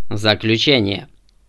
Заключение.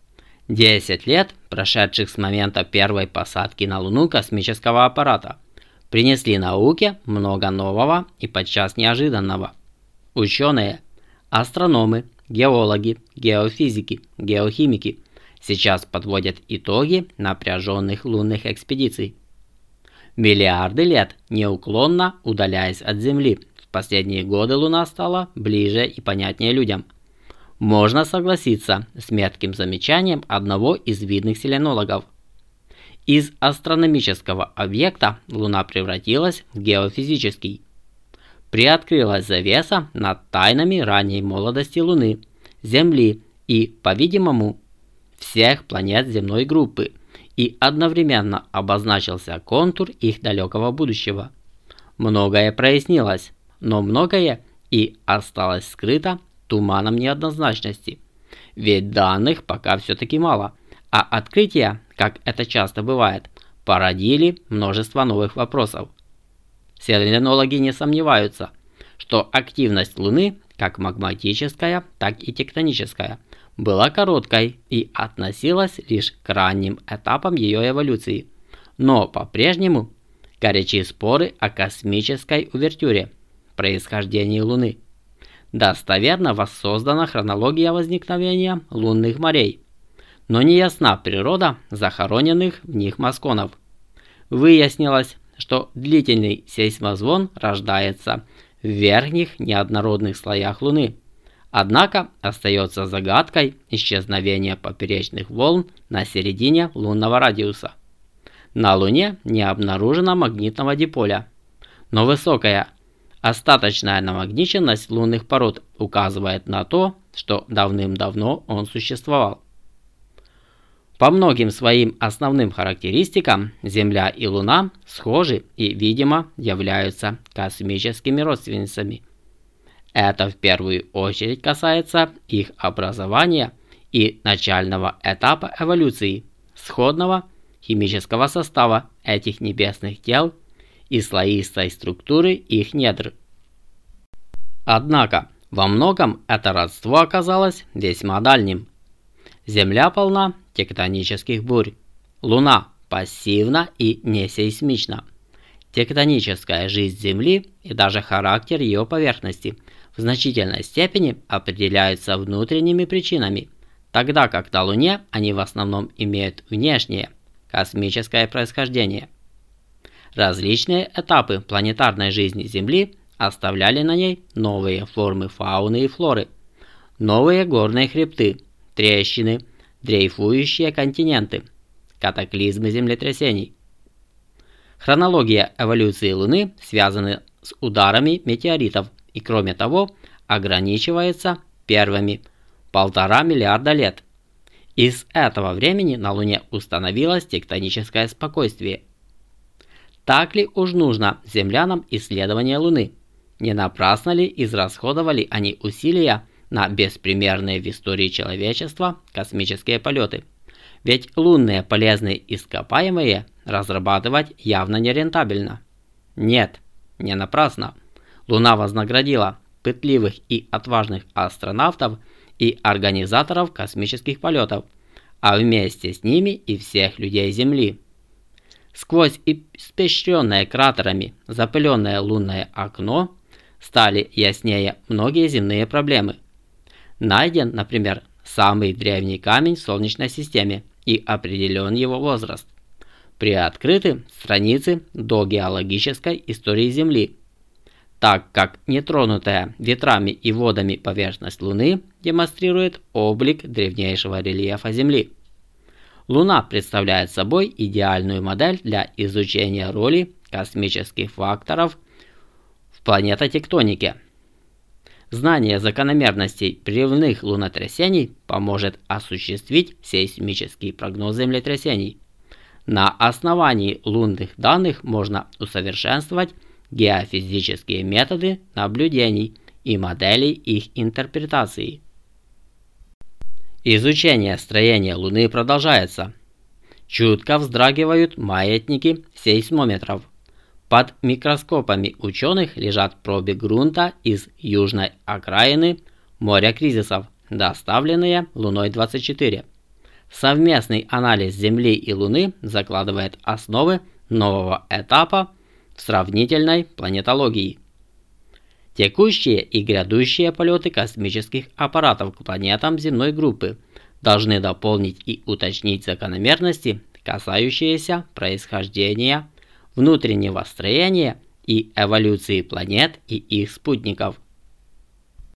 10 лет, прошедших с момента первой посадки на Луну космического аппарата, принесли науке много нового и подчас неожиданного. Ученые, астрономы, геологи, геофизики, геохимики сейчас подводят итоги напряженных лунных экспедиций. Миллиарды лет неуклонно удаляясь от Земли, в последние годы Луна стала ближе и понятнее людям. Можно согласиться с метким замечанием одного из видных селенологов. Из астрономического объекта Луна превратилась в геофизический. Приоткрылась завеса над тайнами ранней молодости Луны, Земли и, по-видимому, всех планет земной группы, и одновременно обозначился контур их далекого будущего. Многое прояснилось, но многое и осталось скрыто туманом неоднозначности. Ведь данных пока все-таки мало, а открытия, как это часто бывает, породили множество новых вопросов. Селенологи не сомневаются, что активность Луны, как магматическая, так и тектоническая, была короткой и относилась лишь к ранним этапам ее эволюции. Но по-прежнему горячие споры о космической увертюре, происхождении Луны. Достоверно воссоздана хронология возникновения лунных морей, но не ясна природа захороненных в них москонов. Выяснилось, что длительный сейсмозвон рождается в верхних неоднородных слоях Луны, однако остается загадкой исчезновения поперечных волн на середине лунного радиуса. На Луне не обнаружено магнитного диполя, но высокая остаточная намагниченность лунных пород указывает на то, что давным-давно он существовал. По многим своим основным характеристикам Земля и Луна схожи и, видимо, являются космическими родственницами. Это в первую очередь касается их образования и начального этапа эволюции, сходного химического состава этих небесных тел и слоистой структуры их недр. Однако, во многом это родство оказалось весьма дальним. Земля полна тектонических бурь, Луна пассивна и несейсмична. Тектоническая жизнь Земли и даже характер ее поверхности в значительной степени определяются внутренними причинами, тогда как на Луне они в основном имеют внешнее, космическое происхождение. Различные этапы планетарной жизни Земли оставляли на ней новые формы фауны и флоры, новые горные хребты, трещины, дрейфующие континенты, катаклизмы землетрясений. Хронология эволюции Луны связана с ударами метеоритов и, кроме того, ограничивается первыми 1,5 миллиарда лет. Из этого времени на Луне установилось тектоническое спокойствие. Так ли уж нужно землянам исследование Луны? Не напрасно ли израсходовали они усилия на беспримерные в истории человечества космические полеты? Ведь лунные полезные ископаемые разрабатывать явно нерентабельно. Нет, не напрасно. Луна вознаградила пытливых и отважных астронавтов и организаторов космических полетов, а вместе с ними и всех людей Земли. Сквозь испещренное кратерами запыленное лунное окно стали яснее многие земные проблемы. Найден, например, самый древний камень в Солнечной системе и определен его возраст. Приоткрыты страницы догеологической истории Земли, так как нетронутая ветрами и водами поверхность Луны демонстрирует облик древнейшего рельефа Земли. Луна представляет собой идеальную модель для изучения роли космических факторов в планетотектонике. Знание закономерностей прерывных лунотрясений поможет осуществить сейсмический прогноз землетрясений. На основании лунных данных можно усовершенствовать геофизические методы наблюдений и моделей их интерпретации. Изучение строения Луны продолжается. Чутко вздрагивают маятники сейсмометров. Под микроскопами ученых лежат пробы грунта из южной окраины моря кризисов доставленные Луной-24. Совместный анализ Земли и Луны закладывает основы нового этапа в сравнительной планетологии. Текущие и грядущие полеты космических аппаратов к планетам земной группы должны дополнить и уточнить закономерности, касающиеся происхождения, внутреннего строения и эволюции планет и их спутников.